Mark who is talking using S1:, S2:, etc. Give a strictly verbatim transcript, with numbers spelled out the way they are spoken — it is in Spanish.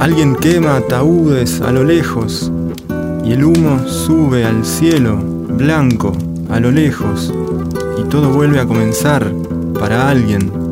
S1: Alguien quema ataúdes a lo lejos y el humo sube al cielo blanco a lo lejos y todo vuelve a comenzar para alguien.